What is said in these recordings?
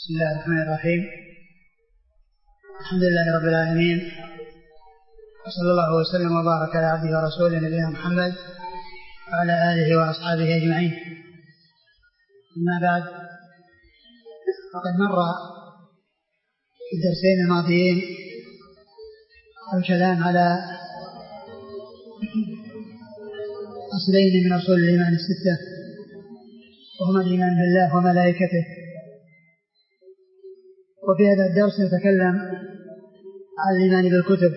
بسم الله الرحمن الرحيم. الحمد لله رب العالمين، وصلى الله وسلم وبارك على عبده ورسوله نبينا محمد وعلى آله وأصحابه أجمعين. أما بعد، فقد مر في الدرسين الماضيين الكلام على أصلين من أصول الإيمان الستة، وهما الإيمان بالله وملائكته. وفي هذا الدرس نتكلم عن الإيمان بالكتب.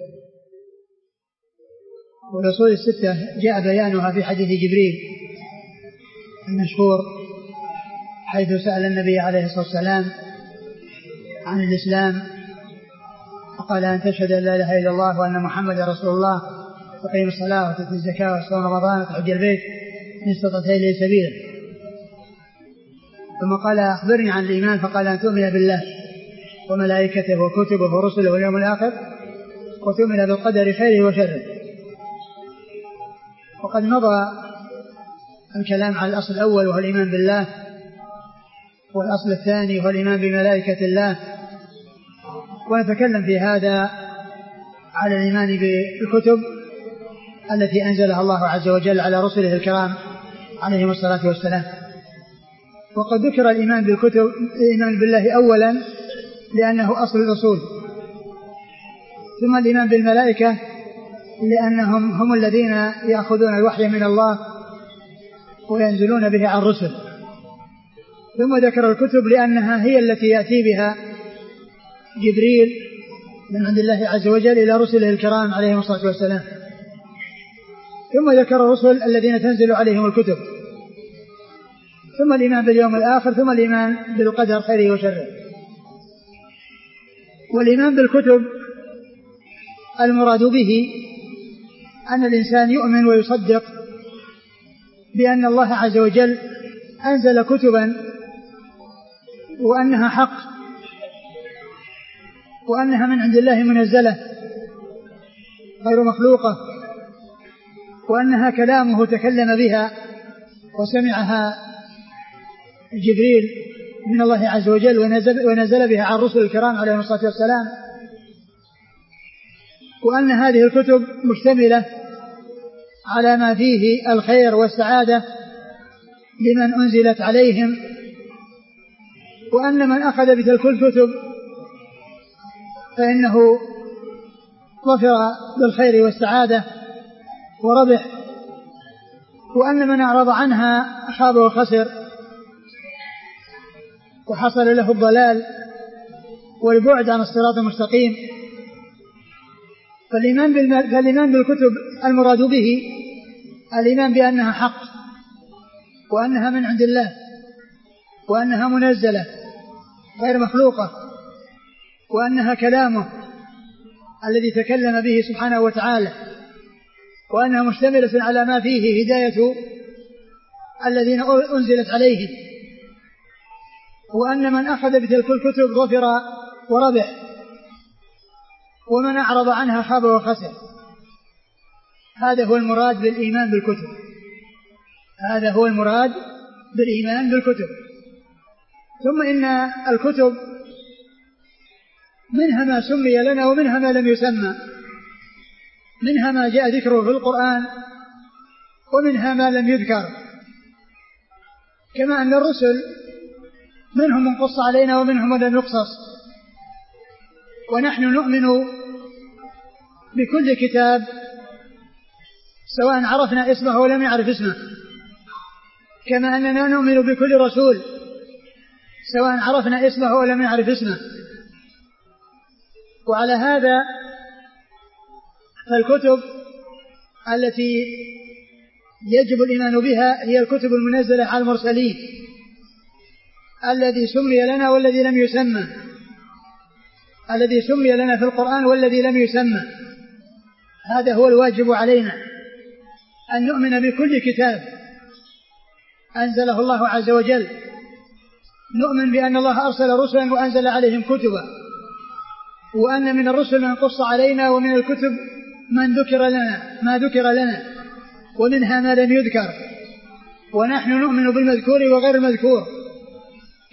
والأصول الستة جاء بيانها في حديث جبريل المشهور، حيث سأل النبي عليه الصلاة والسلام عن الإسلام فقال: أن تشهد أن لا إله إلا الله وأن محمد رسول الله وتقيم الصلاة وتؤتي الزكاة وتصوم رمضان وتحج البيت إن استطعت إليه سبيلا. ثم قال: أخبرني عن الإيمان، فقال: أن تؤمن بالله وملائكته وكتبه ورسله واليوم الآخر وتؤمن بالقدر خيره وشره. وقد مضى الكلام على الأصل الأول وهو الإيمان بالله، والأصل الثاني هو الإيمان بملائكة الله. ونتكلم في هذا على الإيمان بالكتب التي أنزلها الله عز وجل على رسله الكرام عليهم الصلاة والسلام. وقد ذكر الإيمان بالكتب الإيمان بالله أولا لأنه أصل الأصول، ثم الإيمان بالملائكة لأنهم هم الذين يأخذون الوحي من الله وينزلون به عن الرسل، ثم ذكر الكتب لأنها هي التي يأتي بها جبريل من عند الله عز وجل إلى رسله الكرام عليهم الصلاة والسلام، ثم ذكر الرسل الذين تنزل عليهم الكتب، ثم الإيمان باليوم الآخر، ثم الإيمان بالقدر خيره وشره. والإيمان بالكتب المراد به أن الإنسان يؤمن ويصدق بأن الله عز وجل أنزل كتبا وأنها حق وأنها من عند الله منزلة غير مخلوقة، وأنها كلامه تكلم بها وسمعها جبريل من الله عز وجل ونزل بها على الرسل الكرام عليهم الصلاة والسلام، وأن هذه الكتب مشتملة على ما فيه الخير والسعادة لمن أنزلت عليهم، وأن من أخذ بتلك الكتب فإنه ظفر بالخير والسعادة وربح، وأن من أعرض عنها خاب وخسر وحصل له الضلال والبعد عن الصراط المستقيم. فالإيمان بالكتب المراد به الإيمان بأنها حق، وأنها من عند الله، وأنها منزلة غير مخلوقة، وأنها كلامه الذي تكلم به سبحانه وتعالى، وأنها مشتملة على ما فيه هداية الذين أنزلت عليهم، وأن من أخذ بتلك الكتب ظفر وربح، ومن أعرض عنها خاب وخسر. هذا هو المراد بالإيمان بالكتب، هذا هو المراد بالإيمان بالكتب. ثم إن الكتب منها ما سمي لنا ومنها ما لم يسمى، منها ما جاء ذكره في القرآن ومنها ما لم يذكر، كما أن الرسل منهم من قص علينا ومنهم من لم يقصص. ونحن نؤمن بكل كتاب سواء عرفنا اسمه ولم يعرف اسمه، كما أننا نؤمن بكل رسول سواء عرفنا اسمه ولم يعرف اسمه. وعلى هذا فالكتب التي يجب الإيمان بها هي الكتب المنزلة على المرسلين، الذي سمي لنا والذي لم يسمى، الذي سمي لنا في القرآن والذي لم يسمى. هذا هو الواجب علينا، أن نؤمن بكل كتاب أنزله الله عز وجل. نؤمن بأن الله أرسل رسلا وأنزل عليهم كتبا، وأن من الرسل من قص علينا، ومن الكتب ما ذكر لنا ومنها ما لم يذكر. ونحن نؤمن بالمذكور وغير المذكور،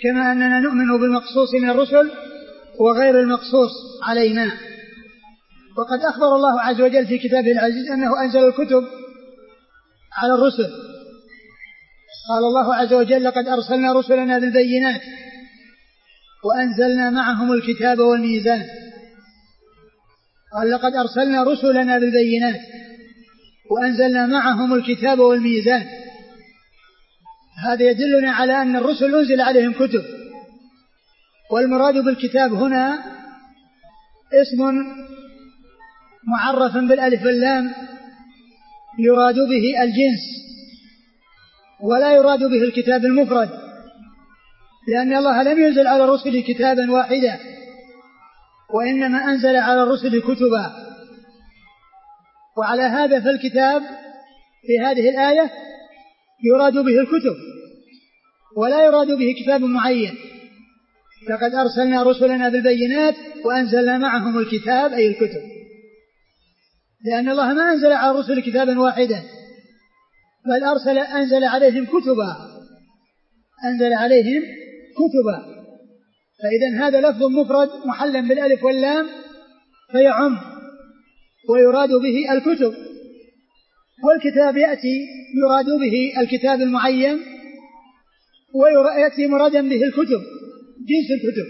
كما أننا نؤمن بالمقصوص من الرسل وغير المقصوص علينا. وقد أخبر الله عز وجل في كتابه العزيز أنه أنزل الكتب على الرسل. قال الله عز وجل: لقد أرسلنا رسلنا بالبينات وأنزلنا معهم الكتاب والميزان. قال: لقد أرسلنا رسلنا بالبينات وأنزلنا معهم الكتاب والميزان. هذا يدلنا على أن الرسل أنزل عليهم كتب، والمراد بالكتاب هنا اسم معرف بالألف واللام يراد به الجنس، ولا يراد به الكتاب المفرد، لأن الله لم ينزل على الرسل كتابا واحدا، وإنما أنزل على الرسل كتبا. وعلى هذا فالكتاب في هذه الآية يراد به الكتب ولا يراد به كتاب معين. لقد أرسلنا رسلنا بالبينات وأنزلنا معهم الكتاب أي الكتب، لأن الله ما أنزل على الرسل كتابا واحدا، بل أنزل عليهم كتبا، أنزل عليهم كتبا. فإذا هذا لفظ مفرد محلا بالألف واللام فيعم، ويراد به الكتب. والكتاب يأتي يراد به الكتاب المعين، ويأتي مرادا به الكتب، جنس الكتب.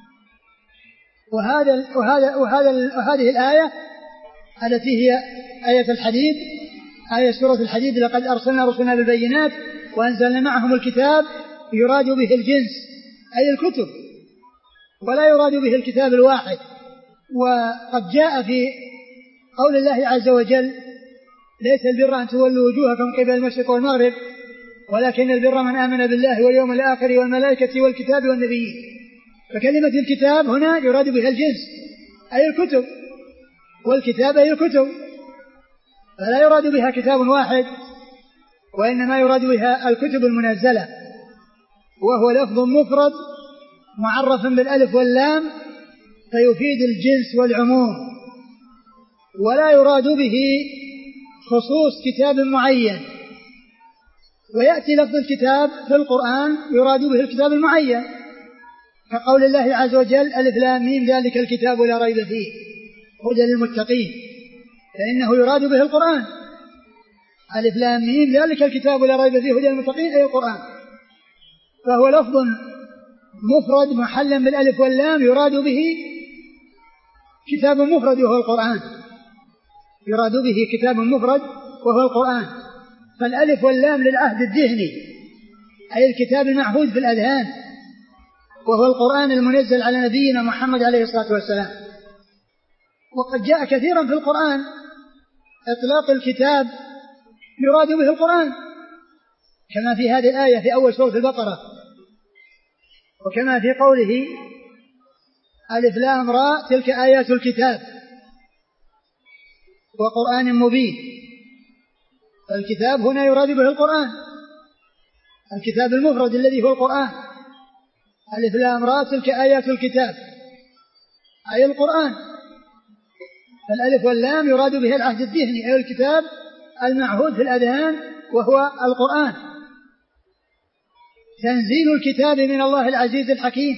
وهذه الآية التي هي آية الحديد، آية سورة الحديد: لقد أرسلنا رسلنا بالبينات وأنزلنا معهم الكتاب، يراد به الجنس أي الكتب، ولا يراد به الكتاب الواحد. وقد جاء في قول الله عز وجل: ليس البر أن تولوا وجوهكم قبل المشرق والمغرب ولكن البر من آمن بالله واليوم الآخر والملائكة والكتاب والنبيين. فكلمة الكتاب هنا يراد بها الجنس أي الكتب، والكتاب أي الكتب، فلا يراد بها كتاب واحد، وإنما يراد بها الكتب المنزلة، وهو لفظ مفرد معرف بالألف واللام فيفيد الجنس والعموم، ولا يراد به خصوص كتاب معين. ويأتي لفظ الكتاب في القرآن يراد به الكتاب المعين، كقول الله عز وجل: ألف لام ميم ذلك الكتاب لا ريب فيه هدى للمتقين، فإنه يراد به القرآن. ألف لام ميم ذلك الكتاب لا ريب فيه هدى للمتقين أي القرآن. فهو لفظ مفرد محلا بالألف واللام يراد به كتاب مفرد وهو القرآن، يراد به كتاب مفرد وهو القرآن. فالألف واللام للعهد الذهني أي الكتاب المعهود في الأذهان، وهو القرآن المنزل على نبينا محمد عليه الصلاة والسلام. وقد جاء كثيرا في القرآن إطلاق الكتاب يراد به القرآن، كما في هذه الآية في أول سورة البقرة، وكما في قوله: ألف لام راء تلك آيات الكتاب وقرآن مبين. فالكتاب هنا يراد به القرآن، الكتاب المفرد الذي هو القرآن. ألف لام راء تلك آيات الكتاب أي القرآن. فالألف واللام يراد به العهد الذهني أي الكتاب المعهود في الأذهان وهو القرآن. تنزيل الكتاب من الله العزيز الحكيم،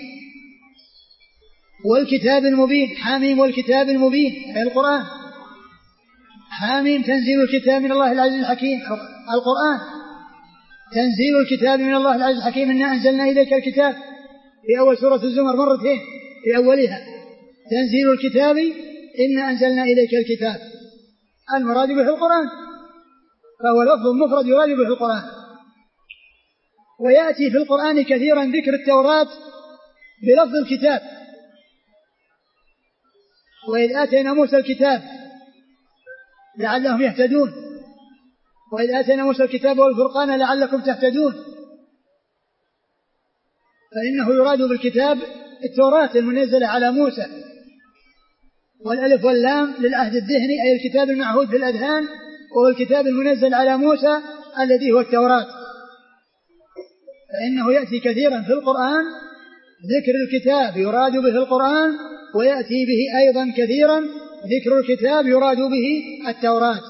والكتاب المبين، حاميم والكتاب المبين أي القرآن. حاميم تنزيل الكتاب من الله العزيز الحكيم القرآن. تنزيل الكتاب من الله العزيز الحكيم إنا أنزلنا إليك الكتاب في أول سورة الزمر مرتين في أولها: تنزيل الكتاب إنا أنزلنا إليك الكتاب، المراد به القرآن، فهو لفظ مفرد يراد به القرآن. ويأتي في القرآن كثيرا ذكر التوراة بلفظ الكتاب: وإذ آتينا موسى الكتاب لعلهم يهتدون، وإذ آتينا موسى الكتاب والفرقان لعلكم تهتدون. فإنه يراد بالكتاب التوراة المنزلة على موسى، والألف واللام للعهد الذهني أي الكتاب المعهود في الأذهان، وهو الكتاب المنزل على موسى الذي هو التوراة. فإنه يأتي كثيرا في القرآن ذكر الكتاب يراد به القرآن، ويأتي به أيضا كثيرا ذكر الكتاب يراد به التوراة.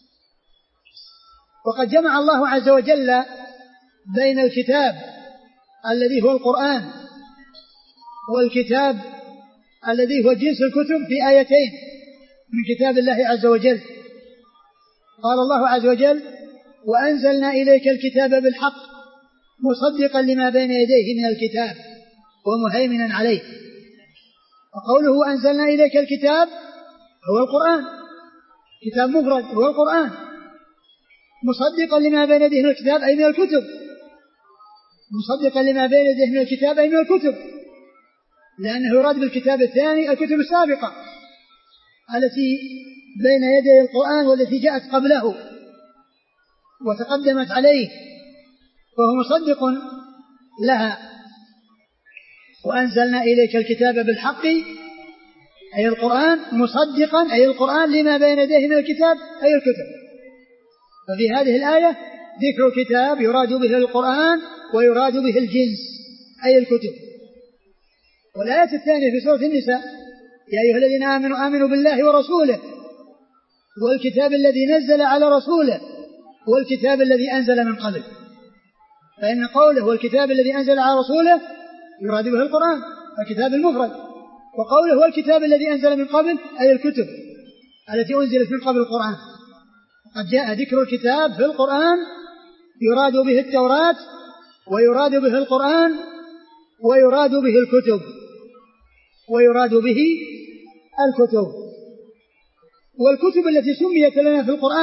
وقد جمع الله عز وجل بين الكتاب الذي هو القرآن، والكتاب الذي هو جنس الكتب في آيتين من كتاب الله عز وجل. قال الله عز وجل: وأنزلنا إليك الكتاب بالحق مصدقا لما بين يديه من الكتاب ومهيمنا عليه. وقوله أنزلنا إليك الكتاب هو القرآن، كتاب مفرد هو القرآن، مصدقا لما بين يديه من الكتاب أي من الكتب، مصدقا لما بين يديه من الكتاب أي من الكتب، لأنه يراد بالكتاب الثاني الكتب السابقة التي بين يدي القرآن والتي جاءت قبله وتقدمت عليه، وهو مصدق لها. وأنزلنا إليك الكتاب بالحق أي القرآن، مصدقا أي القرآن لما بين يديه من الكتاب أي الكتب. ففي هذه الآية ذكر كتاب يراد به القرآن ويراد به الجنس أي الكتب. والآية الثانية في سورة النساء: يا أيها الذين آمنوا آمنوا بالله ورسوله والكتاب الذي نزل على رسوله والكتاب الذي أنزل من قبل. فإن قوله والكتاب الذي أنزل على رسوله يراد به القرآن الكتاب المفرد، وقوله هو الكتاب الذي أنزل من قبل أي الكتب التي أنزلت من قبل القرآن. قد جاء ذكر الكتاب في القرآن يراد به التوراة ويراد به القرآن ويراد به الكتب ويراد به الكتب. والكتب التي سميت لنا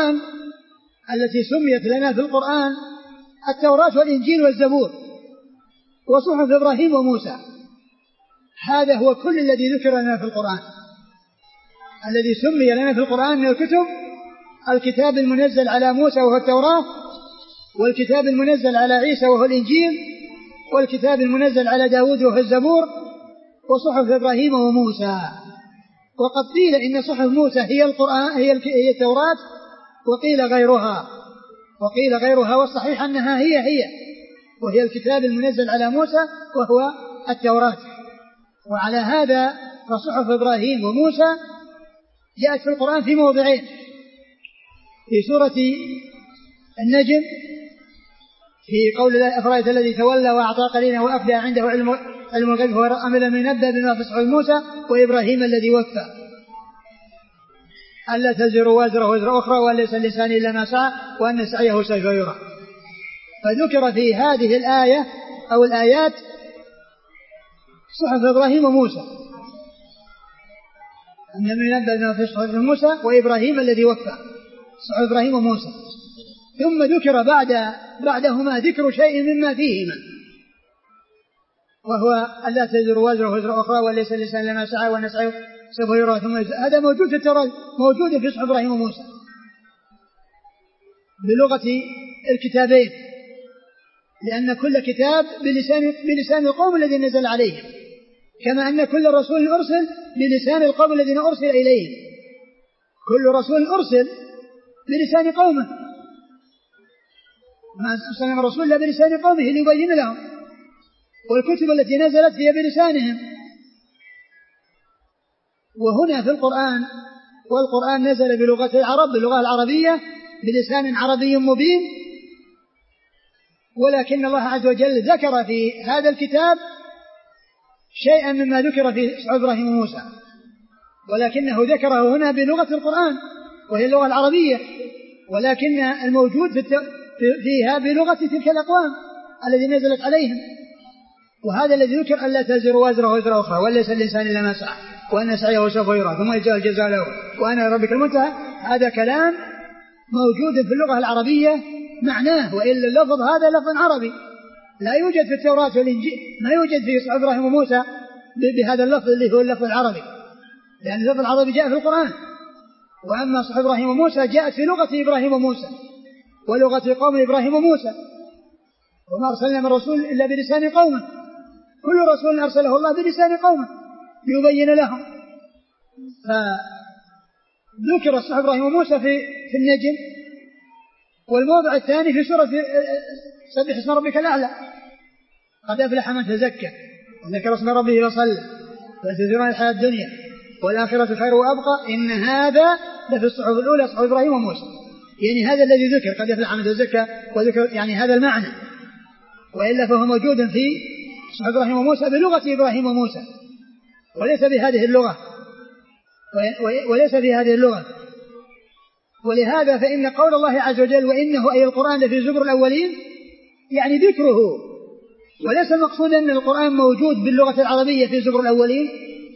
في القرآن التوراة والإنجيل والزبور وصحف إبراهيم وموسى. هذا هو كل الذي ذكر لنا في القرآن. الذي سمي لنا في القرآن من الكتب الكتاب المنزل على موسى وهو التوراة، والكتاب المنزل على عيسى وهو الإنجيل، والكتاب المنزل على داود وهو الزبور، وصحف إبراهيم وموسى. وقد قيل إن صحف موسى هي القرآن هي التوراة، وقيل غيرها والصحيح أنها هي وهي الكتاب المنزل على موسى وهو التوراة. وعلى هذا فصحف إبراهيم وموسى جاءت في القرآن في موضعين: في سورة النجم في قول الله: أفرأيت الذي تولى وأعطى قليلا وأفدى عنده علم الغيب فهو أمل من ينبأ بما في صحف موسى وإبراهيم الذي وفى ألا تزر وازرة وزر أخرى وأن ليس الإنسان إلا ما سعى وأن سعيه سوف يرى. فذكر في هذه الآية أو الآيات صحف إبراهيم وموسى، أن ينبأ بما في صحف موسى وإبراهيم الذي وفى، صحف إبراهيم وموسى. ثم ذكر بعدهما ذكر شيء مما فيهما، وهو ألا تزر وازرة وزر أخرى وليس الإنسان إلا ما سعى وأن سعيه سوف يرى ثم يجزى. هذا موجود في التوراة، موجود في صحف إبراهيم وموسى بلغة الكتابين، لأن كل كتاب بلسان القوم الذي نزل عليهم، كما أن كل رسول أرسل بلسان القوم الذين أرسل إليهم. كل رسول أرسل بلسان قومه، ما أرسل من رسول إلا بلسان قومه ليبين لهم، والكتب التي نزلت هي بلسانهم. وهنا في القرآن، والقرآن نزل بلغة العرب باللغة العربية بلسان عربي مبين، ولكن الله عز وجل ذكر في هذا الكتاب شيئا مما ذكر في صحف إبراهيم وموسى، ولكنه ذكره هنا بلغة القرآن وهي اللغة العربية، ولكن الموجود فيها بلغة تلك الأقوام الذي نزلت عليهم. وهذا الذي ذكر: ألا تزر وازرة وزر أخرى وليس الإنسان إلا ما سعى وأن سعيه سوف يرى ثم يجزى الجزاء له وأنا ربك المنتهى. هذا كلام موجود في اللغة العربية معناه، وإلا اللفظ هذا لفظ عربي لا يوجد في التوراة والإنجيل، ما يوجد في صحف إبراهيم وموسى بهذا اللفظ اللي هو اللفظ العربي، لأن اللفظ العربي جاء في القرآن. وأما صحف إبراهيم وموسى جاءت في لغة إبراهيم وموسى ولغة قوم إبراهيم وموسى، وما أرسلنا من رسول إلا بلسان قومه، كل رسول أرسله الله بلسان قومه ليبين لهم. فذكر صحف إبراهيم وموسى في النجم. والموضع الثاني في سورة سبح اسم ربك الأعلى: قد أفلح من تزكى وذكر اسم ربه وصلى وتذكرون الحياة الدنيا والآخرة خير وأبقى إن هذا لفي الصحف الأولى صحف إبراهيم وموسى. يعني هذا الذي ذكر قد أفلح من تزكى وذكر يعني هذا المعنى. وإلا فهو موجود في صحف إبراهيم وموسى بلغة إبراهيم وموسى وليس بهذه اللغة. ولهذا فإن قول الله عز وجل وإنه أي القرآن لفي زبر الأولين يعني ذكره، وليس المقصود أن القرآن موجود باللغة العربية في زبر الأولين،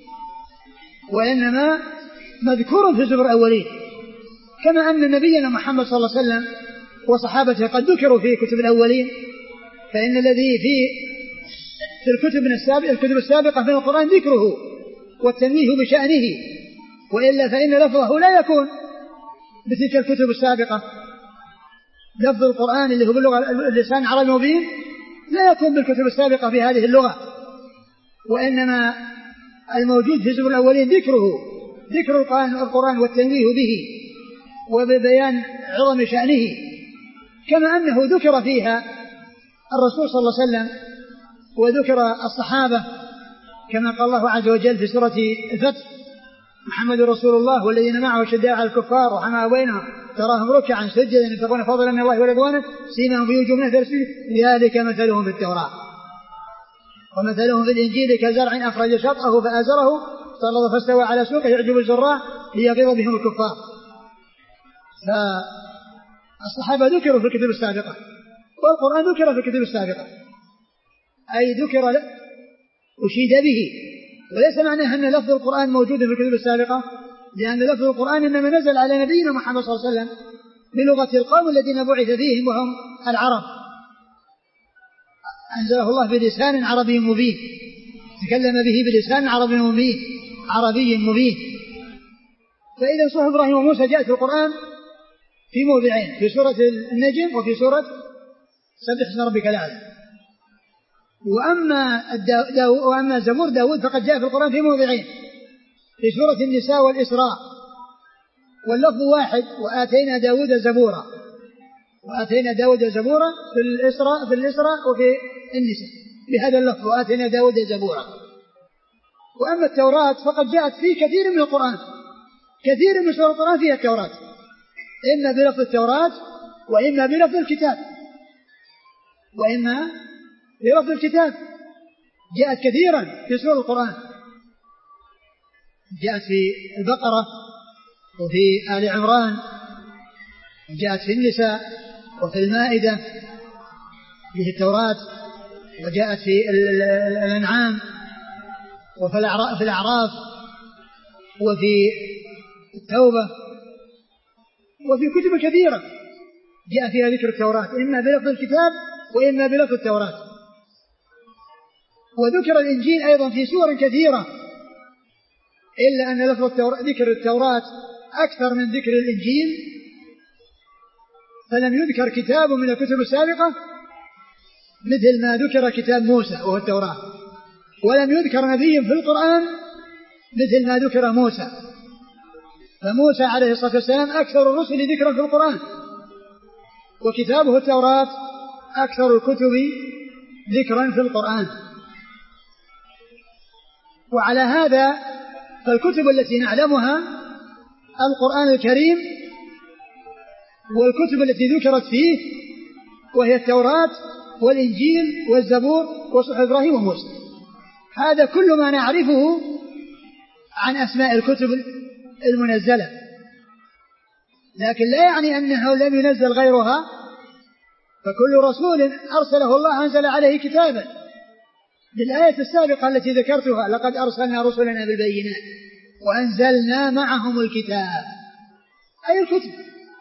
وإنما مذكور في زبر الأولين، كما أن نبينا محمد صلى الله عليه وسلم وصحابته قد ذكروا في كتب الأولين. فإن الذي في الكتب السابقة من القرآن ذكره والتنويه بشأنه، وإلا فإن لفظه لا يكون بتلك الكتب السابقة. لفظ القرآن اللي هو باللسان العربي المبين لا يكون بالكتب السابقة بهذه اللغة، وإنما الموجود في زبر الأولين ذكر القرآن والتنويه به وببيان عظم شأنه، كما أنه ذكر فيها الرسول صلى الله عليه وسلم وذكر الصحابة، كما قال الله عز وجل في سورة الفتح محمد رسول الله والذين معه شداء على الكفار وحماة بينهم تراهم ركعا سجدا يبتغون فضلا من الله ورضوانه سيماهم في وجوههم من أثر السجود ذلك مثلهم في التوراة ومثلهم في الإنجيل كزرع أخرج شطأه فآزره فاستوى على سوقه يعجب الزراع ليغيظ بهم الكفار. فالصحابة ذكروا في الكتب السابقة والقرآن ذكر في الكتب السابقة، أي ذكر أشيد به، وليس معناه أن لفظ القرآن موجود في الكتب السابقة، لأن لفظ القرآن إنما نزل على نبينا محمد صلى الله عليه وسلم بلغة القوم الذين بعث فيهم وهم العرب، أنزله الله بلسان عربي مبين، تكلم به بلسان عربي مبين. فإذا صحف إبراهيم وموسى جاءت في القرآن في موضعين، في سورة النجم وفي سورة سبح اسم ربك الأعلى. وأما زبور داود فقد جاء في القرآن في موضعين، في سورة النساء والإسراء، واللفظ واحد وآتينا داود زبورا في الإسراء وفي النساء بهذا اللفظ وآتينا داود زبورا. وأما التوراة فقد جاءت في كثير من القرآن، كثير من سور القرآن فيها التوراة، إما بلفظ التوراة وإما بلفظ الكتاب، جاءت كثيرا في سور القرآن، جاءت في البقرة وفي آل عمران، جاءت في النساء وفي المائدة في التوراة، وجاءت في الأنعام وفي الأعراف وفي التوبة وفي كتب كثيرة جاء فيها ذكر التوراة إما بلفظ الكتاب وإما بلفظ التوراة. وذكر الإنجيل أيضا في سور كثيرة، إلا أن ذكر التوراة أكثر من ذكر الإنجيل، فلم يذكر كتاب من الكتب السابقة مثل ما ذكر كتاب موسى وهو التوراة، ولم يذكر نبي في القرآن مثل ما ذكر موسى. فموسى عليه الصلاة والسلام أكثر الرسل ذكرا في القرآن، وكتابه التوراة أكثر الكتب ذكرا في القرآن. وعلى هذا فالكتب التي نعلمها القرآن الكريم والكتب التي ذكرت فيه، وهي التوراة والإنجيل والزبور وصحف إبراهيم وموسى. هذا كل ما نعرفه عن أسماء الكتب المنزلة، لكن لا يعني أنه لم ينزل غيرها، فكل رسول أرسله الله أنزل عليه كتابا. بالآية السابقة التي ذكرتها لقد أرسلنا رسلنا بالبينات وأنزلنا معهم الكتاب، أي الكتب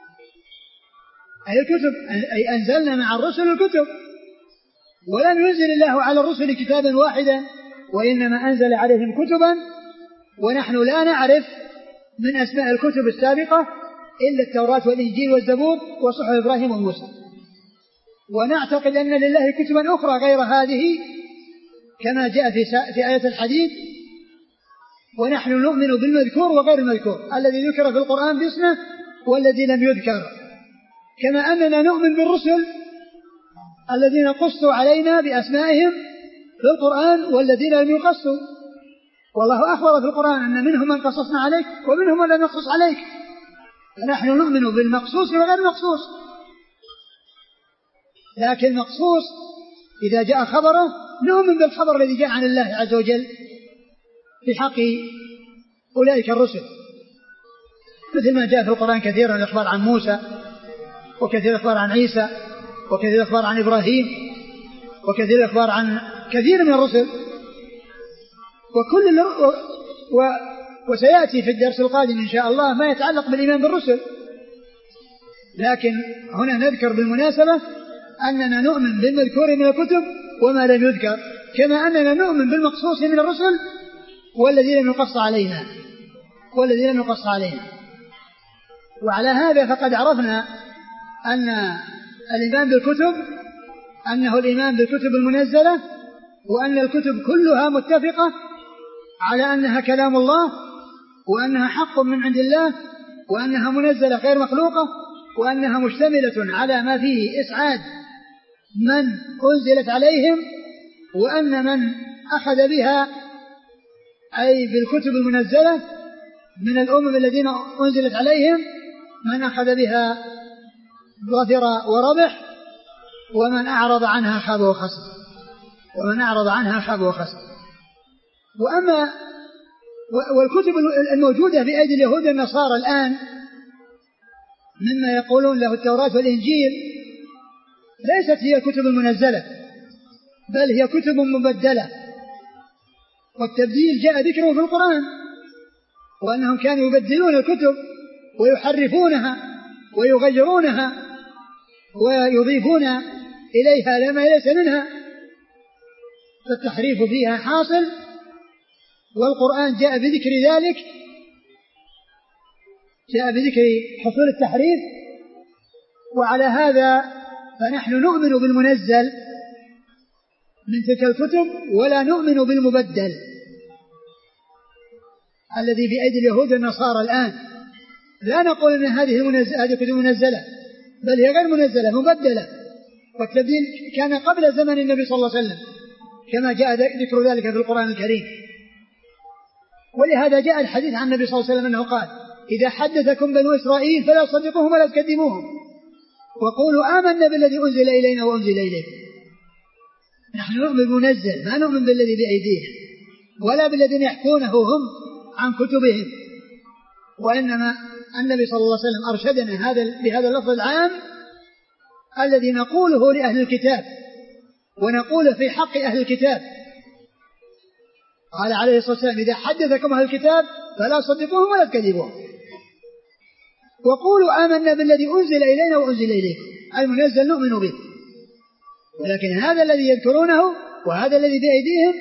أي أنزلنا مع الرسل الكتب، ولم ينزل الله على الرسل كتابا واحدا، وإنما أنزل عليهم كتبا، ونحن لا نعرف من أسماء الكتب السابقة إلا التوراة والإنجيل والزبور وصحف إبراهيم وموسى. ونعتقد أن لله كتبا أخرى غير هذه كما جاء في آية الحديد، ونحن نؤمن بالمذكور وغير المذكور، الذي ذكر في القرآن باسمه والذي لم يذكر، كما أننا نؤمن بالرسل الذين قصوا علينا بأسمائهم في القرآن والذين لم يقصوا. والله أخبر في القرآن أن منهم من قصصنا عليك ومنهم من لم نقصص عليك، فنحن نؤمن بالمقصوص وغير المقصوص. لكن المقصوص إذا جاء خبره نؤمن بالخبر الذي جاء عن الله عز وجل في حق أولئك الرسل، مثل ما جاء في القرآن كثيرا الإخبار عن موسى، وكثير الإخبار عن عيسى، وكثير الإخبار عن إبراهيم، وكثير الإخبار عن كثير من الرسل. وسيأتي في الدرس القادم إن شاء الله ما يتعلق بالإيمان بالرسل، لكن هنا نذكر بالمناسبة أننا نؤمن بالمذكور من الكتب وما لم يذكر، كما أننا نؤمن بالمقصوص من الرسل والذين لم يقص علينا. وعلى هذا فقد عرفنا أن الإيمان بالكتب أنه الإيمان بالكتب المنزلة، وأن الكتب كلها متفقة على أنها كلام الله، وأنها حق من عند الله، وأنها منزلة غير مخلوقة، وأنها مشتملة على ما فيه إسعاد من أنزلت عليهم، وأن من أخذ بها أي بالكتب المنزلة من الأمم الذين أنزلت عليهم من أخذ بها ظفر وربح، ومن أعرض عنها خاب وخسر. وأما والكتب الموجودة في أيدي اليهود والنصارى الآن مما يقولون له التوراة والإنجيل ليست هي الكتب المنزلة، بل هي كتب مبدلة، والتبديل جاء ذكره في القرآن، وأنهم كانوا يبدلون الكتب ويحرفونها ويغيرونها ويضيفون إليها لما ليس منها، فالتحريف فيها حاصل، والقرآن جاء بذكر ذلك، جاء بذكر حصول التحريف. وعلى هذا فنحن نؤمن بالمنزل من تلك الكتب ولا نؤمن بالمبدل الذي في أيدي اليهود والنصارى الآن. لا نقول أن هذه كتب منزلة، بل هي غير منزلة، مبدلة، والتبديل كان قبل زمن النبي صلى الله عليه وسلم كما جاء ذكر ذلك في القرآن الكريم. ولهذا جاء الحديث عن النبي صلى الله عليه وسلم أنه قال: إذا حدثكم بنو إسرائيل فلا تصدقوهم ولا تكذبوهم، وقولوا آمنا بالذي أنزل إلينا وأنزل إليكم. نحن نؤمن بالمنزل، ما نؤمن بالذي بأيديهم ولا بالذين يحكونه هم عن كتبهم، وإنما النبي صلى الله عليه وسلم أرشدنا بهذا اللفظ العام الذي نقوله لأهل الكتاب ونقوله في حق أهل الكتاب. قال عليه الصلاة والسلام: إذا حدثكم أهل الكتاب فلا تصدقوهم ولا تكذبوهم، وقولوا آمنا بالذي أنزل إلينا وأنزل إليكم. المنزل نؤمن به، ولكن هذا الذي يذكرونه وهذا الذي بأيديهم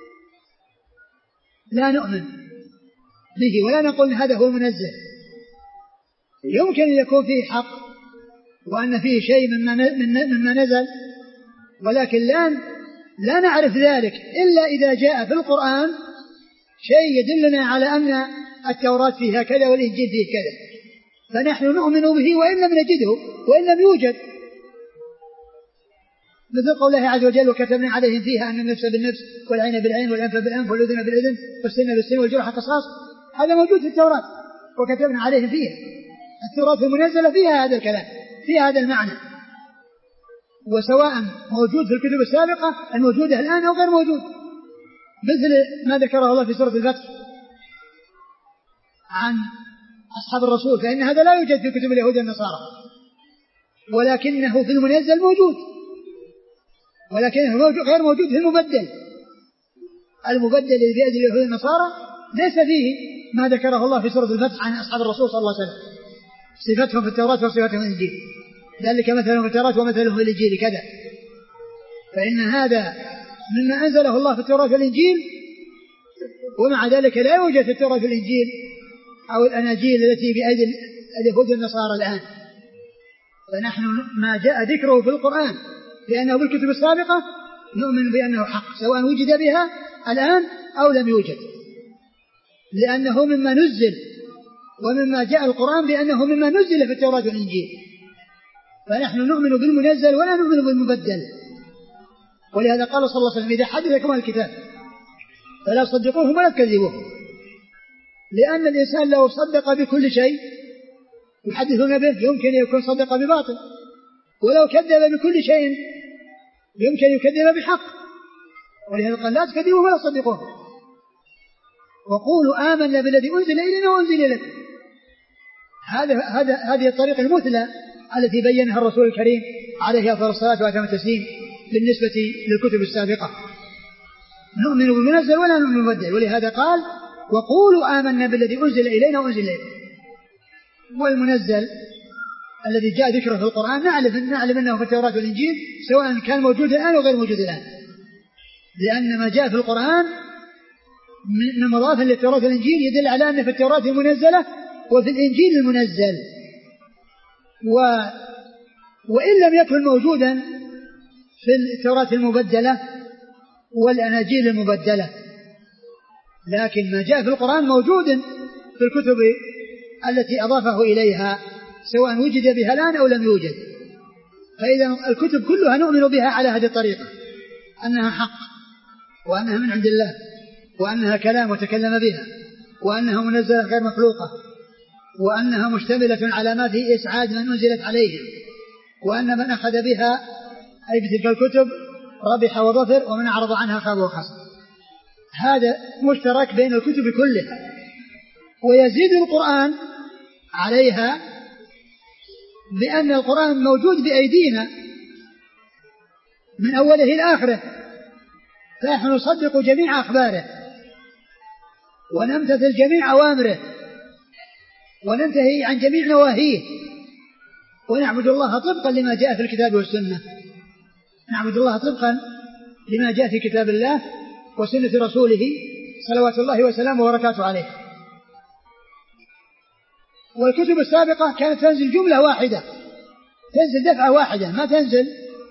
لا نؤمن به ولا نقول هذا هو المنزل. يمكن أن يكون فيه حق وأن فيه شيء مما نزل، ولكن لا نعرف ذلك إلا إذا جاء في القرآن شيء يدلنا على أن التوراة فيها كذا والإنجيل فيه كذا، فنحن نؤمن به وإن لم نجده وإن لم يوجد، مثل قوله عز وجل: وكتبنا عليهم فيها أن النفس بالنفس والعين بالعين والأنف بالأنف والأذن بالأذن والسن بالسن والجرح قصاص. هذا موجود في التوراة، وكتبنا عليهم فيها. التوراة المنزلة فيها هذا الكلام، فيها هذا المعنى، وسواء موجود في الكتب السابقة الموجودة الآن أو غير موجود، مثل ما ذكره الله في سورة الفتح عن أصحاب الرسول، فإن هذا لا يوجد في كتب اليهود والنصارى، ولكنه في المنزل موجود، ولكنه غير موجود في المبدل. المبدل الذي بيد اليهود والنصارى ليس فيه ما ذكره الله في سورة الفتح عن أصحاب الرسول صلى الله عليه وسلم، صفتهم في التوراة وصفتهم في الإنجيل، ذلك مثلهم في التوراة ومثلهم في الإنجيل كذا. فإن هذا مما أنزله الله في التوراة والإنجيل، ومع ذلك لا يوجد في التوراة والإنجيل أو الأناجيل التي بأيدي اليهود والنصارى الآن. فنحن ما جاء ذكره في القرآن لأنه بالكتب السابقة نؤمن بأنه حق، سواء وجد بها الآن أو لم يوجد، لأنه مما نزل، ومما جاء القرآن بأنه مما نزل في التوراة والإنجيل. فنحن نؤمن بالمنزل ولا نؤمن بالمبدل. ولهذا قال صلى الله عليه وسلم: إذا حدثكم الكتاب فلا تصدقوهم ولا تكذبوهم، لأن الإنسان لو صدق بكل شيء يحدثون به يمكن أن يكون صدق بباطل، ولو كذب بكل شيء يمكن يكذب بحق، ولهذا قال لا تكذبوا ولا تصدقون، وقولوا آمنا بالذي أنزل إلينا وأنزل إليكم. هذه الطريقة المثلى التي بينها الرسول الكريم عليه أفضل الصلاة وأتم التسليم بالنسبة للكتب السابقة. نؤمن بالمنزل ولا نؤمن بالمبدل، ولهذا قال وقولوا آمنا بالذي أنزل إلينا وأنزل إليكم. والمنزل الذي جاء ذكره في القرآن نعلم أنه في التوراة والإنجيل، سواء كان موجود الآن وغير موجود الآن، لأن ما جاء في القرآن من مضاف للتوراة والإنجيل يدل على أن في التوراة المنزلة وفي الإنجيل المنزل، وإن لم يكن موجودا في التوراة المبدلة والأناجيل المبدلة، لكن ما جاء في القرآن موجود في الكتب التي أضافه إليها، سواء وجد بها الآن أو لم يوجد. فإذا الكتب كلها نؤمن بها على هذه الطريقة، أنها حق، وأنها من عند الله، وأنها كلام وتكلم بها، وأنها منزلة غير مخلوقة، وأنها مشتملة على ما فيه إسعاد من أنزلت عليهم، وأن من أخذ بها أي بتلك الكتب ربح وظفر، ومن أعرض عنها خاب وخسر. هذا مشترك بين الكتب كلها. ويزيد القرآن عليها بأن القرآن موجود بأيدينا من أوله إلى آخره، فنحن نصدق جميع أخباره ونمتثل جميع أوامره وننتهي عن جميع نواهيه، ونعبد الله طبقا لما جاء في الكتاب والسنة. نعبد الله طبقا لما جاء في كتاب الله وسنة رسوله صلوات الله وسلامه وبركاته عليه. والكتب السابقة كانت تنزل جملة واحدة، تنزل دفعة واحدة، ما تنزل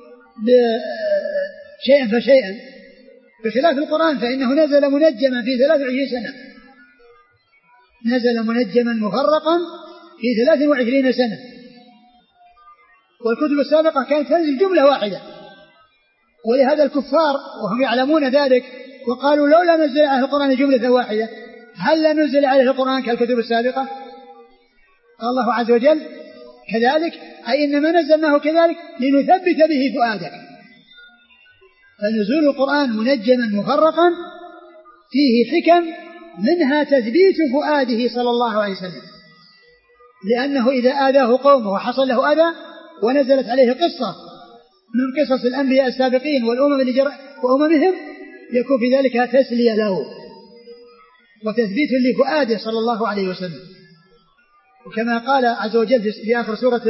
شيئا فشيئا، بخلاف القرآن فإنه نزل منجما في 23 سنة، نزل منجما مفرقا في 23 سنة. والكتب السابقة كانت تنزل جملة واحدة، ولهذا الكفار وهم يعلمون ذلك وقالوا لولا نزل عليه القرآن جملة واحدة، هل لا نزل عليه القرآن كالكتب السابقة؟ قال الله عز وجل كذلك، أي إنما نزلناه كذلك لنثبت به فؤادك. فنزول القرآن منجما مفرقا فيه حكم، منها تثبيت فؤاده صلى الله عليه وسلم، لأنه إذا آذاه قومه وحصل له أذى ونزلت عليه قصة من قصص الأنبياء السابقين وأممهم يكون في ذلك تسلية له وتثبيت لفؤاده صلى الله عليه وسلم. وكما قال عز وجل في آخر سورة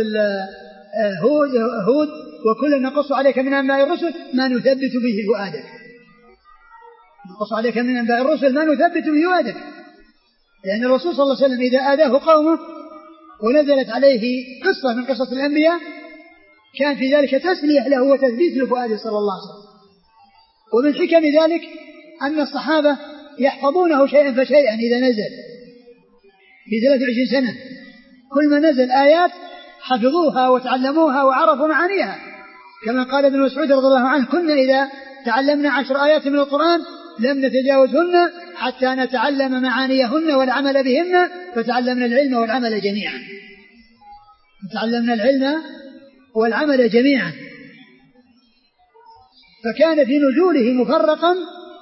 هود وكلا نقص عليك من أنباء الرسل ما نثبت به فؤادك. نقص عليك من أنباء الرسل ما نثبت به فؤادك، لأن الرسول صلى الله عليه وسلم إذا آذاه قومه ونزلت عليه قصة من قصص الأنبياء كان في ذلك تسلية له وتثبيت لفؤاده صلى الله عليه وسلم. ومن حكم ذلك أن الصحابة يحفظونه شيئا فشيئا إذا نزل في 23 سنة، كل ما نزل آيات حفظوها وتعلموها وعرفوا معانيها، كما قال ابن مسعود رضي الله عنه كنا إذا تعلمنا 10 آيات من القرآن لم نتجاوزهن حتى نتعلم معانيهن والعمل بهن، فتعلمنا العلم والعمل جميعا. تعلمنا العلم والعمل جميعا. فكان في نزوله مفرقا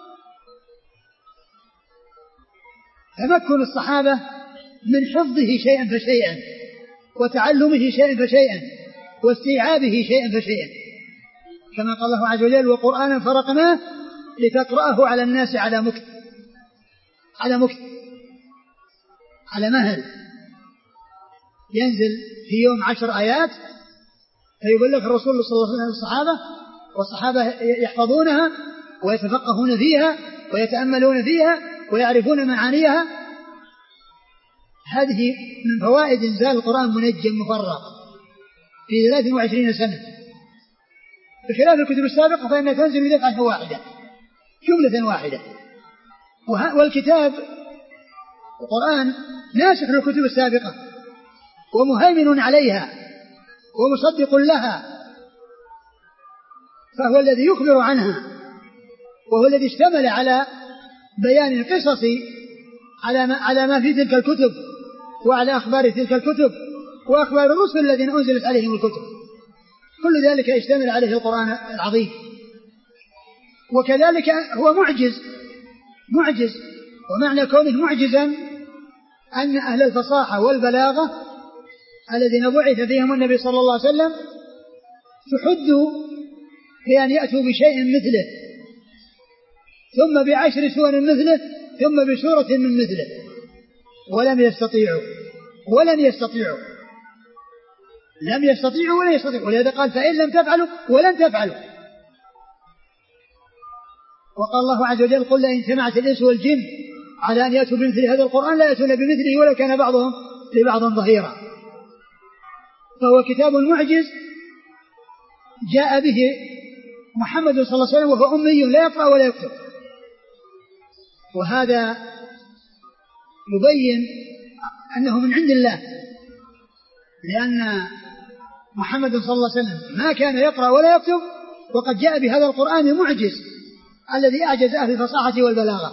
تمكن الصحابة من حفظه شيئا فشيئا وتعلمه شيئا فشيئا واستيعابه شيئا فشيئا، كما قال الله عز وجل وقرآنا فرقناه لتقرأه على الناس على مكث على مهل، ينزل في يوم 10 آيات فيبلغ الرسول صلى الله عليه وسلم الصحابة، والصحابة يحفظونها ويتفقهون فيها ويتأملون فيها ويعرفون معانيها. هذه من فوائد إنزال القرآن منجم مفرق في 23 سنة، بخلاف الكتب السابقة فإنها تنزل بدفعة واحدة جملة واحدة. والكتاب القرآن ناسخ للكتب السابقة ومهيمن عليها ومصدق لها، فهو الذي يخبر عنها، وهو الذي اشتمل على بيان القصص على ما في تلك الكتب وعلى أخبار تلك الكتب وأخبار الرسل الذين أنزلت عليهم الكتب. كل ذلك يشتمل عليه القرآن العظيم وكذلك هو معجز، ومعنى كونه معجزا أن أهل الفصاحة والبلاغة الذين بعث فيهم النبي صلى الله عليه وسلم تحدوا في أن يأتوا بشيء مثله، ثم ب10 سور مثله، ثم بسورة من مثله، ولم يستطيعوا ولن يستطيعوا. ولهذا قال فإن لم تفعلوا ولن تفعلوا. وقال الله عز وجل قل لئن اجتمعت الإنس والجن على أن يأتوا بمثل هذا القرآن لا يأتون بمثله ولو كان بعضهم لبعض ظهيرا. فهو كتاب معجز جاء به محمد صلى الله عليه وسلم وهو أمي لا يقرأ ولا يكتب، وهذا يبين أنه من عند الله، لأن محمد صلى الله عليه وسلم ما كان يقرأ ولا يكتب، وقد جاء بهذا القرآن المعجز الذي أعجز أهل الفصاحة والبلاغة.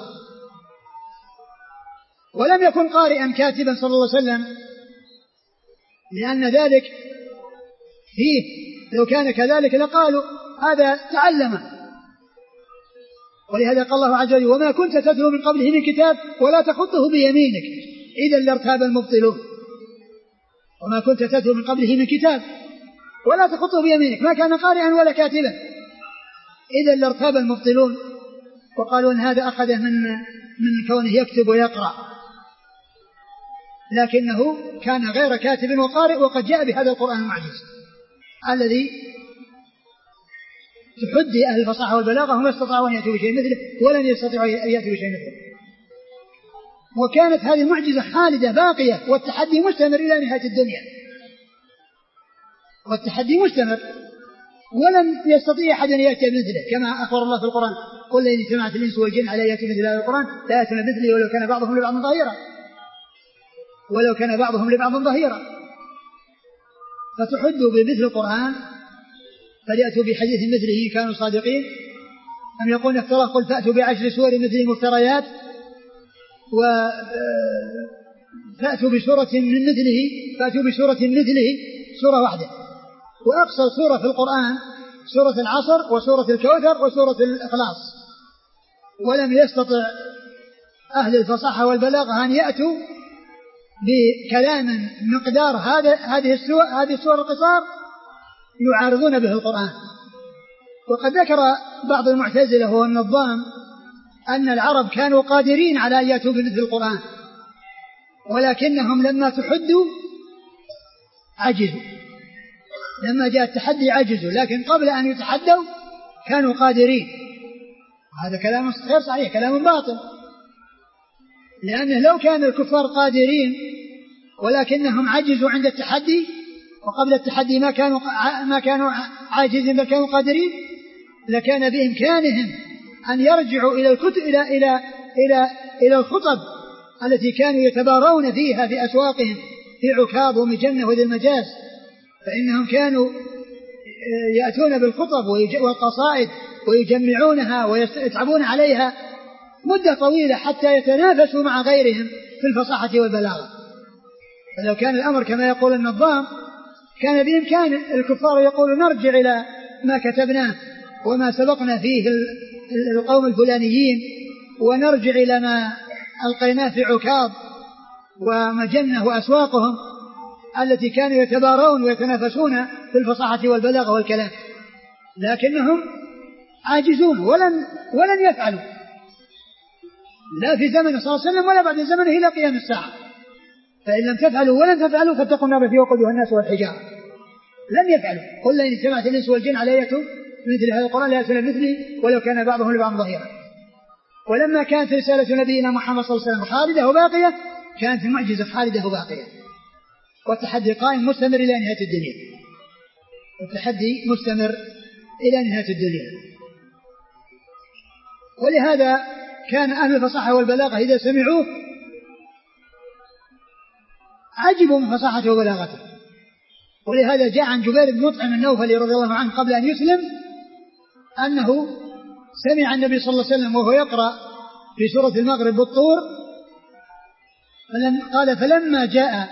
ولم يكن قارئا كاتبا صلى الله عليه وسلم، لأن ذلك فيه لو كان كذلك لقالوا هذا تعلم. ولهذا قال الله عز وجل وما كنت تتلو من قبله من كتاب ولا تخطه بيمينك إذا لارتاب المبطلون. وما كنت تتلو من قبله من كتاب ولا تخطه بيمينك، ما كان قارئا ولا كاتبا، إذا لارتاب المبطلون. وقالوا أن هذا أخذه من كونه يكتب ويقرأ، لكنه كان غير كاتب وقارئ، وقد جاء بهذا القرآن المعجز الذي تحدي أهل الفصاحة والبلاغة هم استطاعوا أن يأتوا بشيء مثله ولن يستطيعوا أن يأتوا بشيء مثله. وكانت هذه المعجزة خالدة باقية، والتحدي مستمر إلى نهاية الدنيا، والتحدي مستمر، ولن يستطيع أحد أن يأتي بمثله، كما أخبر الله في القرآن قل لئن اجتمعت الإنس والجن على يأتوا مثل هذا القرآن لا يأتون بمثله ولو كان بعضهم لبعض ظهيرا. فتحدوا بمثل القرآن فليأتوا بحديث مثله إن كانوا صادقين، أم يقولون افتراه قل فأتوا ب10 سور مثله مفتريات، فأتوا بسورة مثله سورة واحدة. وأقصر سورة في القرآن سورة العصر وسورة الكوثر وسورة الإخلاص. ولم يستطع أهل الفصاحة والبلاغة أن يأتوا بكلام مقدار هذه السور القصار يعارضون به القرآن. وقد ذكر بعض المعتزلة والنظام أن العرب كانوا قادرين على أن يأتوا بمثل القرآن، ولكنهم لما تحدوا عجزوا، لما جاء التحدي عجزوا، لكن قبل أن يتحدوا كانوا قادرين. هذا كلام غير صحيح، كلام باطل، لأنه لو كان الكفار قادرين ولكنهم عجزوا عند التحدي، وقبل التحدي ما كانوا عاجزين بل كانوا قادرين، لكان بإمكانهم أن يرجعوا إلى الكتب إلى الخطب التي كانوا يتبارون فيها في أسواقهم في عكاظ ومجنة وذي المجاز، فإنهم كانوا يأتون بالخطب والقصائد ويجمعونها ويتعبون عليها مدة طويلة حتى يتنافسوا مع غيرهم في الفصاحة والبلاغة. فلو كان الأمر كما يقول النظام كان بإمكان الكفار يقولوا نرجع إلى ما كتبناه وما سبقنا فيه القوم الفلانيين، ونرجع إلى ما ألقيناه في عكاظ ومجنة وأسواقهم التي كانوا يتبارون ويتنافسون في الفصاحة والبلاغة والكلام، لكنهم عاجزون ولن يفعلوا، لا في زمن صلى الله عليه وسلم ولا بعد زمنه إلى قيام الساعة. فإن لم تفعلوا ولن تفعلوا فاتقوا النار التي وقودها الناس والحجارة. لم يفعلوا. قل لئن اجتمعت الإنس والجن على يأتوا مثل هذا القرآن لا يأتون مثله ولو كان بعضهم لبعض ظهيرا. ولما كانت رسالة نبينا محمد صلى الله عليه وسلم خالدة وباقية، كانت المعجزة خالدة وباقية، والتحدي قائم مستمر إلى نهاية الدنيا، والتحدي مستمر إلى نهاية الدنيا. ولهذا كان أهل الفصاحة والبلاغة إذا سمعوه عجبوا من فصاحته وبلاغته. ولهذا جاء عن جبير بن مطعم النوفلي رضي الله عنه قبل أن يسلم أنه سمع النبي صلى الله عليه وسلم وهو يقرأ في سورة المغرب بالطور، قال فلما جاء،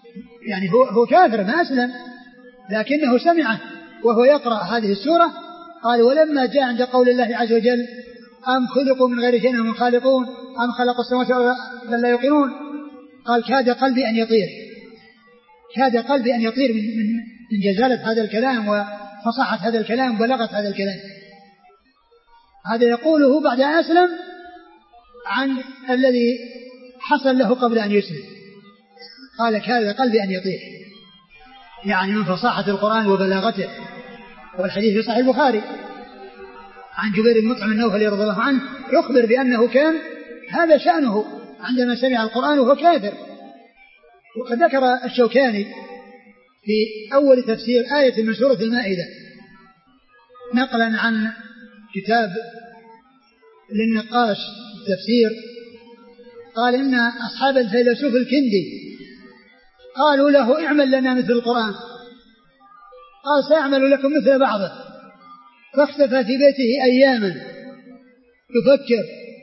يعني هو كافر ما أسلم، لكنه سمعه وهو يقرأ هذه السورة قال ولما جاء عند قول الله عز وجل أم خلقوا من غير شيء هم خالقون أم خلقوا السماوات بل لا يوقنون، قال كاد قلبي أن يطير، كاد قلبي أن يطير من جزالة هذا الكلام وفصاحة هذا الكلام وبلاغة هذا الكلام. هذا يقوله بعد أن أسلم عن الذي حصل له قبل أن يسلم. قال كاد قلبي أن يطير، يعني من فصاحة القرآن وبلاغته. والحديث في صحيح البخاري عن جبير بن مطعم النوفلي رضي الله عنه يخبر بأنه كان هذا شأنه عندما سمع القرآن وهو كافر. وقد ذكر الشوكاني في أول تفسير آية من سورة المائدة نقلا عن كتاب للنقاش التفسير، قال إن أصحاب الفيلسوف الكندي قالوا له اعمل لنا مثل القرآن، قال سأعمل لكم مثل بعضه، فاختفى في بيته أياما يفكر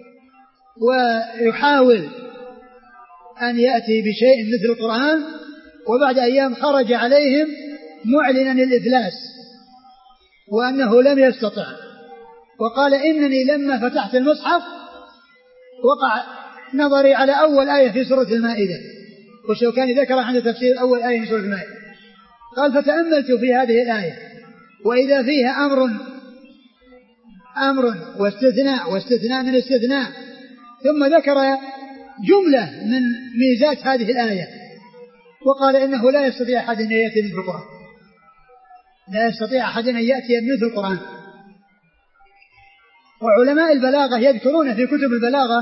ويحاول أن يأتي بشيء مثل القرآن، وبعد أيام خرج عليهم معلنا الإفلاس وأنه لم يستطع، وقال إنني لما فتحت المصحف وقع نظري على أول آية في سورة المائدة، والشوكاني ذكر عند تفسير أول آية في سورة المائدة، قال فتأملت في هذه الآية وإذا فيها أمر واستثناء من استثناء، ثم ذكر جملة من ميزات هذه الآية وقال إنه لا يستطيع أحد أن يأتي مثل القرآن، لا يستطيع أحد أن يأتي مثل القرآن. وعلماء البلاغة يذكرون في كتب البلاغة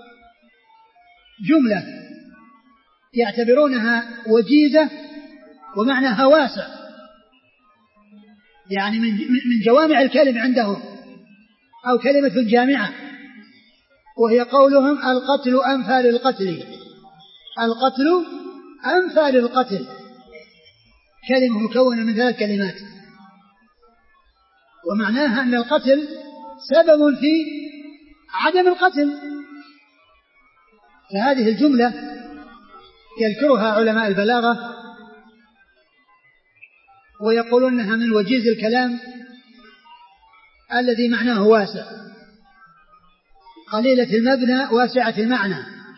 جملة يعتبرونها وجيزة ومعناها واسع، يعني من جوامع الكلم عندهم أو كلمة جامعة، وهي قولهم القتل أمثال القتل، القتل أمثال القتل، كلمة مكونة من 3 كلمات، ومعناها أن القتل سبب في عدم القتل. فهذه الجملة يذكرها علماء البلاغة ويقولون أنها من وجيز الكلام الذي معناه واسع، قليلة المبنى واسعة المعنى،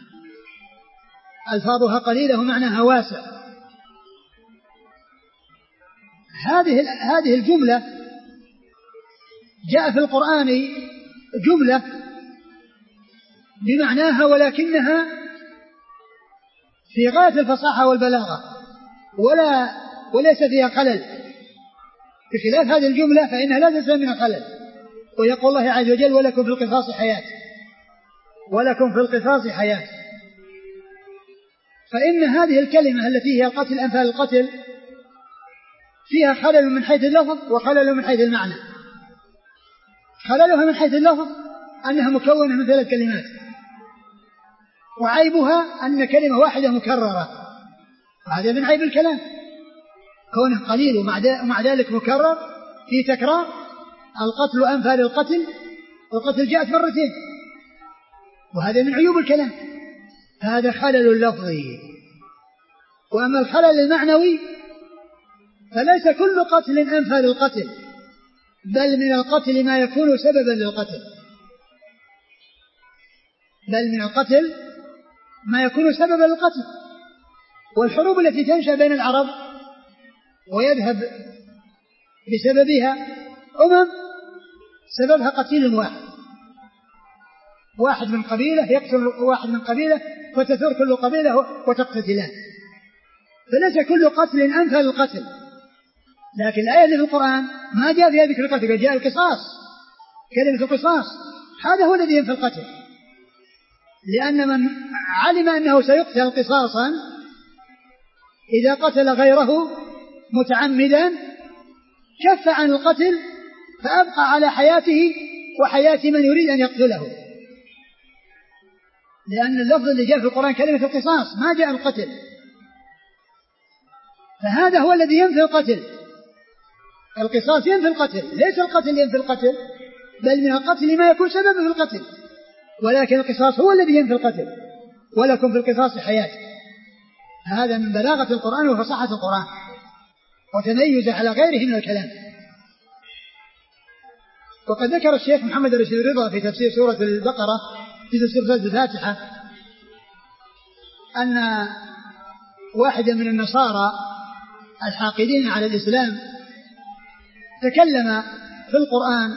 ألفاظها قليلة ومعناها واسع. هذه الجملة جاء في القرآن جملة بمعناها ولكنها في غاية الفصاحة والبلاغة وليس فيها خلل، بخلاف هذه الجملة فإنها لا تسلم من الخلل. ويقول الله عز وجل ولكم في القصاص حياة، ولكم في القصاص حياة. فإن هذه الكلمة التي هي القتل أمثال القتل فيها خلل من حيث اللفظ وخلل من حيث المعنى. خللها من حيث اللفظ أنها مكونة من 3 كلمات، وعيبها أن كلمة واحدة مكررة، وهذا من عيب الكلام كونه قليل ومع ذلك مكرر في تكرار. القتل أمثال القتل، والقتل جاءت مرتين، وهذا من عيوب الكلام، هذا خلل لفظي. وأما الخلل المعنوي فليس كل قتل أمثال القتل، بل من القتل ما يكون سببا للقتل، بل من القتل ما يكون سببا للقتل. والحروب التي تنشأ بين العرب ويذهب بسببها سببها قتيل واحد من قبيلة يقتل واحد من قبيلة فتثور كل قبيلة وتقتتلان، فليس كل قتل أمثال القتل. لكن الآية اللي في القرآن ما جاء فيها ذكر القتل، جاء القصاص، كلمة القصاص، هذا هو الذي ينفي القتل، لأن من علم أنه سيقتل قصاصا إذا قتل غيره متعمدا كف عن القتل فأبقى على حياته وحياة من يريد أن يقتله، لأن اللفظ اللي جاء في القرآن كلمة القصاص ما جاء القتل، فهذا هو الذي ينفي القتل. القصاص ينفي القتل، ليس القتل ينفي القتل، بل من القتل ما يكون سببا في القتل، ولكن القصاص هو الذي ينفي القتل. ولكم في القصاص حياة، هذا من بلاغة القرآن وفصاحة القرآن وتميز على غيره من الكلام. وقد ذكر الشيخ محمد رشيد رضا في تفسير سورة البقرة في تفسير سورة الفاتحة أن واحدا من النصارى الحاقدين على الإسلام تكلم في القرآن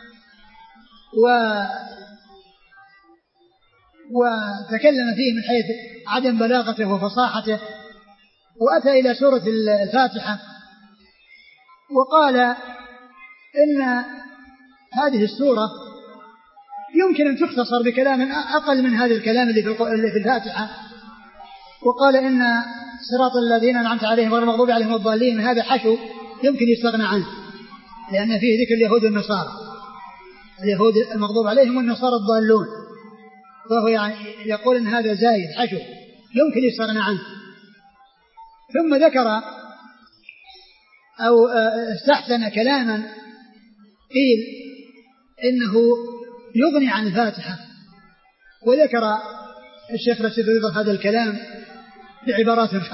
وتكلم فيه من حيث عدم بلاغته وفصاحته، وأتى إلى سورة الفاتحة وقال إن هذه السورة يمكن أن تختصر بكلام أقل من هذا الكلام اللي في الفاتحة، وقال إن صراط الذين أنعمت عليهم غير المغضوب عليهم الضالين هذا حشو يمكن يستغنى عنه، لأن فيه ذكر اليهود والنصارى، اليهود المغضوب عليهم والنصارى الضالون، فهو يعني يقول إن هذا زايد حشو يمكن يستغنى عنه. ثم ذكر أو استحسن كلاما قيل إنه يغني عن الفاتحة، وذكر الشيخ رشيد رضا هذا الكلام بعبارات 5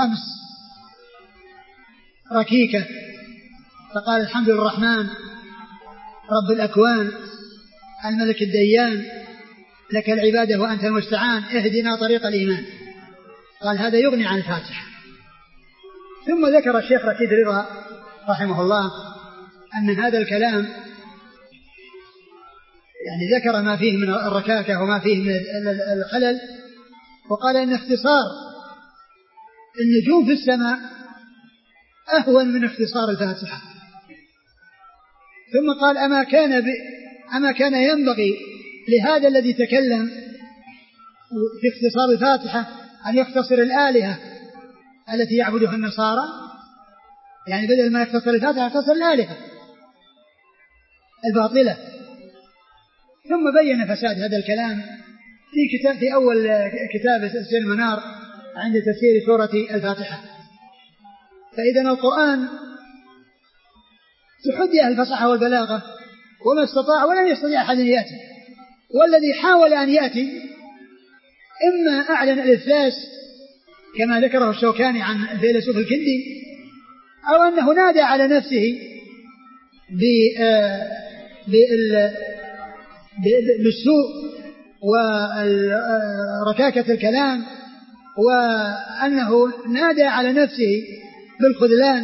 ركيكة، فقال: الحمد للرحمن رب الأكوان الملك الديان لك العبادة وأنت المستعان اهدنا طريق الإيمان. قال هذا يغني عن الفاتحة. ثم ذكر الشيخ رشيد رضا رحمه الله أن هذا الكلام يعني ذكر ما فيه من الركاكة وما فيه من الخلل، وقال إن اختصار النجوم في السماء أهون من اختصار الفاتحة. ثم قال أما كان ينبغي لهذا الذي تكلم في اختصار الفاتحة أن يختصر الآلهة التي يعبدها النصارى، يعني بدل ما يختصر الفاتحة يختصر الآلهة الباطلة. ثم بين فساد هذا الكلام في أول كتاب تفسير المنار عند تفسير سورة الفاتحة. فإذا القرآن تحدي أهل الفصاحة والبلاغة وما استطاع ولن يستطيع أحد أن يأتي، والذي حاول أن يأتي إما أعلن الإفلاس كما ذكره الشوكاني عن الفيلسوف الكندي، أو أنه نادى على نفسه بالسوء وركاكة الكلام، وأنه نادى على نفسه بالخذلان.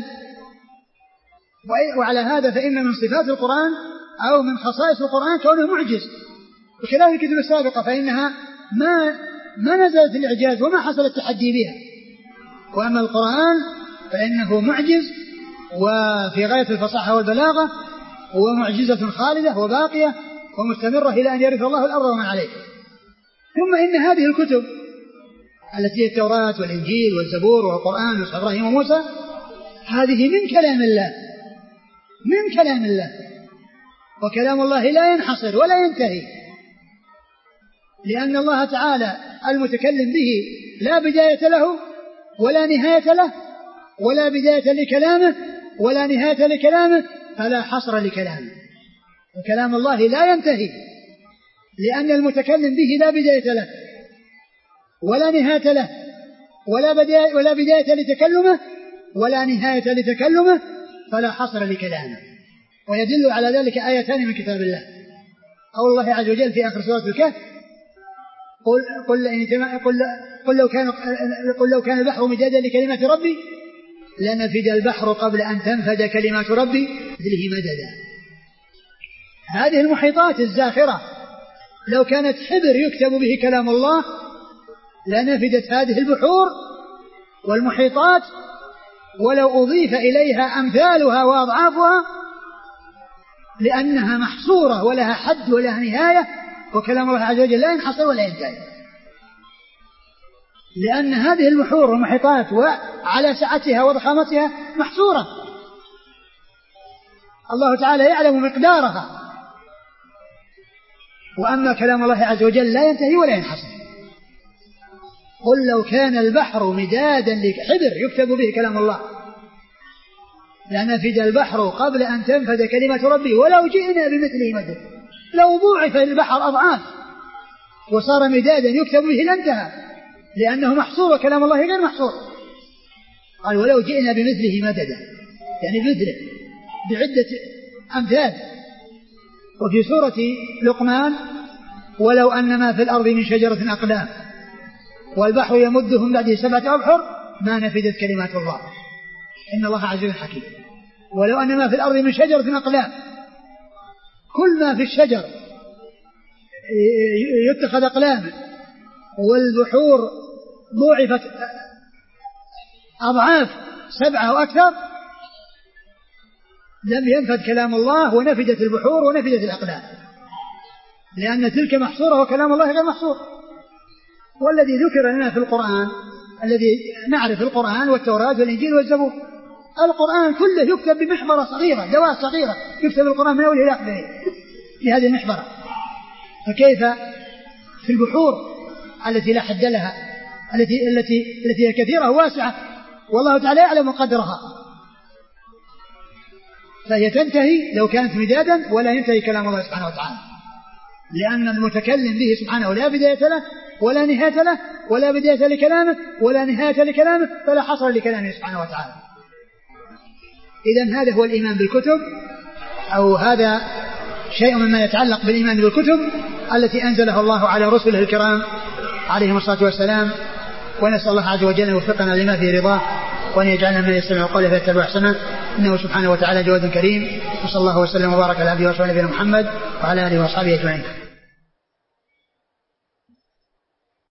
وعلى هذا فإن من صفات القرآن أو من خصائص القرآن كونه معجز، بخلاف الكتب السابقة فإنها ما نزلت الإعجاز وما حصل التحدي بها. وأما القرآن فإنه معجز وفي غاية الفصاحة والبلاغة، ومعجزة خالدة وباقية ومستمرة إلى أن يرث الله الأرض ومن عليه. ثم إن هذه الكتب التي هي التوراة والإنجيل والزبور والقرآن وصحف إبراهيم وموسى هذه من كلام الله، من كلام الله، وكلام الله لا ينحصر ولا ينتهي، لأن الله تعالى المتكلم به لا بداية له ولا نهاية له، ولا بداية لكلامه ولا نهاية لكلامه، فلا حصر لكلامه. وكلام الله لا ينتهي، لأن المتكلم به لا بداية له ولا نهاية له، ولا بداية لتكلمه ولا نهاية لتكلمه، فلا حصر لكلامه. ويدل على ذلك آيتان من كتاب الله، قول الله عز وجل في آخر سورة الكهف: قل لو كان البحر مدادا لكلمات ربي لنفد البحر قبل أن تنفد كلمات ربي مثله مددا. هذه المحيطات الزاخرة لو كانت حبر يكتب به كلام الله لنفدت هذه البحور والمحيطات، ولو أضيف إليها أمثالها وأضعافها، لأنها محصورة ولها حد ولها نهاية، وكلام الله عز وجل لا ينحصر ولا ينتهي، لأن هذه البحور والمحيطات وعلى سعتها وضخامتها محصورة، الله تعالى يعلم مقدارها. وأما كلام الله عز وجل لا ينتهي ولا ينحصر. قل لو كان البحر مدادا لحبر يكتب به كلام الله لنفد البحر قبل أن تنفد كلمة ربي ولو جئنا بمثله مددا. لو ضوعف البحر أضعاف وصار مدادا يكتب به لانتهى، لأنه محصور وكلام الله غير محصور. قال ولو جئنا بمثله مددا، يعني مثله بعدة أمثال. وفي سورة لقمان ولو أن ما في الأرض من شجرة أقلام والبحر يمده من بعده 7 أبحر ما نفدت كلمات الله إن الله عزيز حكيم. ولو أن ما في الأرض من شجرة أقلام، كل ما في الشجر يتخذ أقلاما، والبحور ضوعفت أضعاف 7 أو أكثر، لم ينفد كلام الله ونفدت البحور ونفدت الأقلام، لأن تلك محصورة وكلام الله غير محصور. والذي ذكر لنا في القرآن، الذي نعرف القرآن والتوراة والإنجيل والزبور، القرآن كله يكتب بمحبرة صغيرة، دواء صغيرة، يكتب القرآن من أوله إلى آخره بهذه المحبرة، فكيف في البحور التي لا حد لها، التي هي كثيرة واسعة والله تعالى يعلم قدرها، فهي تنتهي لو كانت مدادا ولا ينتهي كلام الله سبحانه وتعالى، لأن المتكلم به سبحانه لا بداية له ولا نهاية له، ولا بداية لكلامه ولا نهاية لكلامه، فلا حصر لكلامه سبحانه وتعالى. إذن هذا هو الإيمان بالكتب، أو هذا شيء مما يتعلق بالإيمان بالكتب التي أنزلها الله على رسله الكرام عليهم الصلاة والسلام. ونسأل الله عز وجل يوفقنا لما فيه رضاه، وأن يجعلنا من يستمع القول فيتبع أحسنه، إنه سبحانه وتعالى جواد كريم. وصلى الله وسلم وبارك على عبده ورسوله نبينا محمد وعلى آله وأصحابه أجمعين.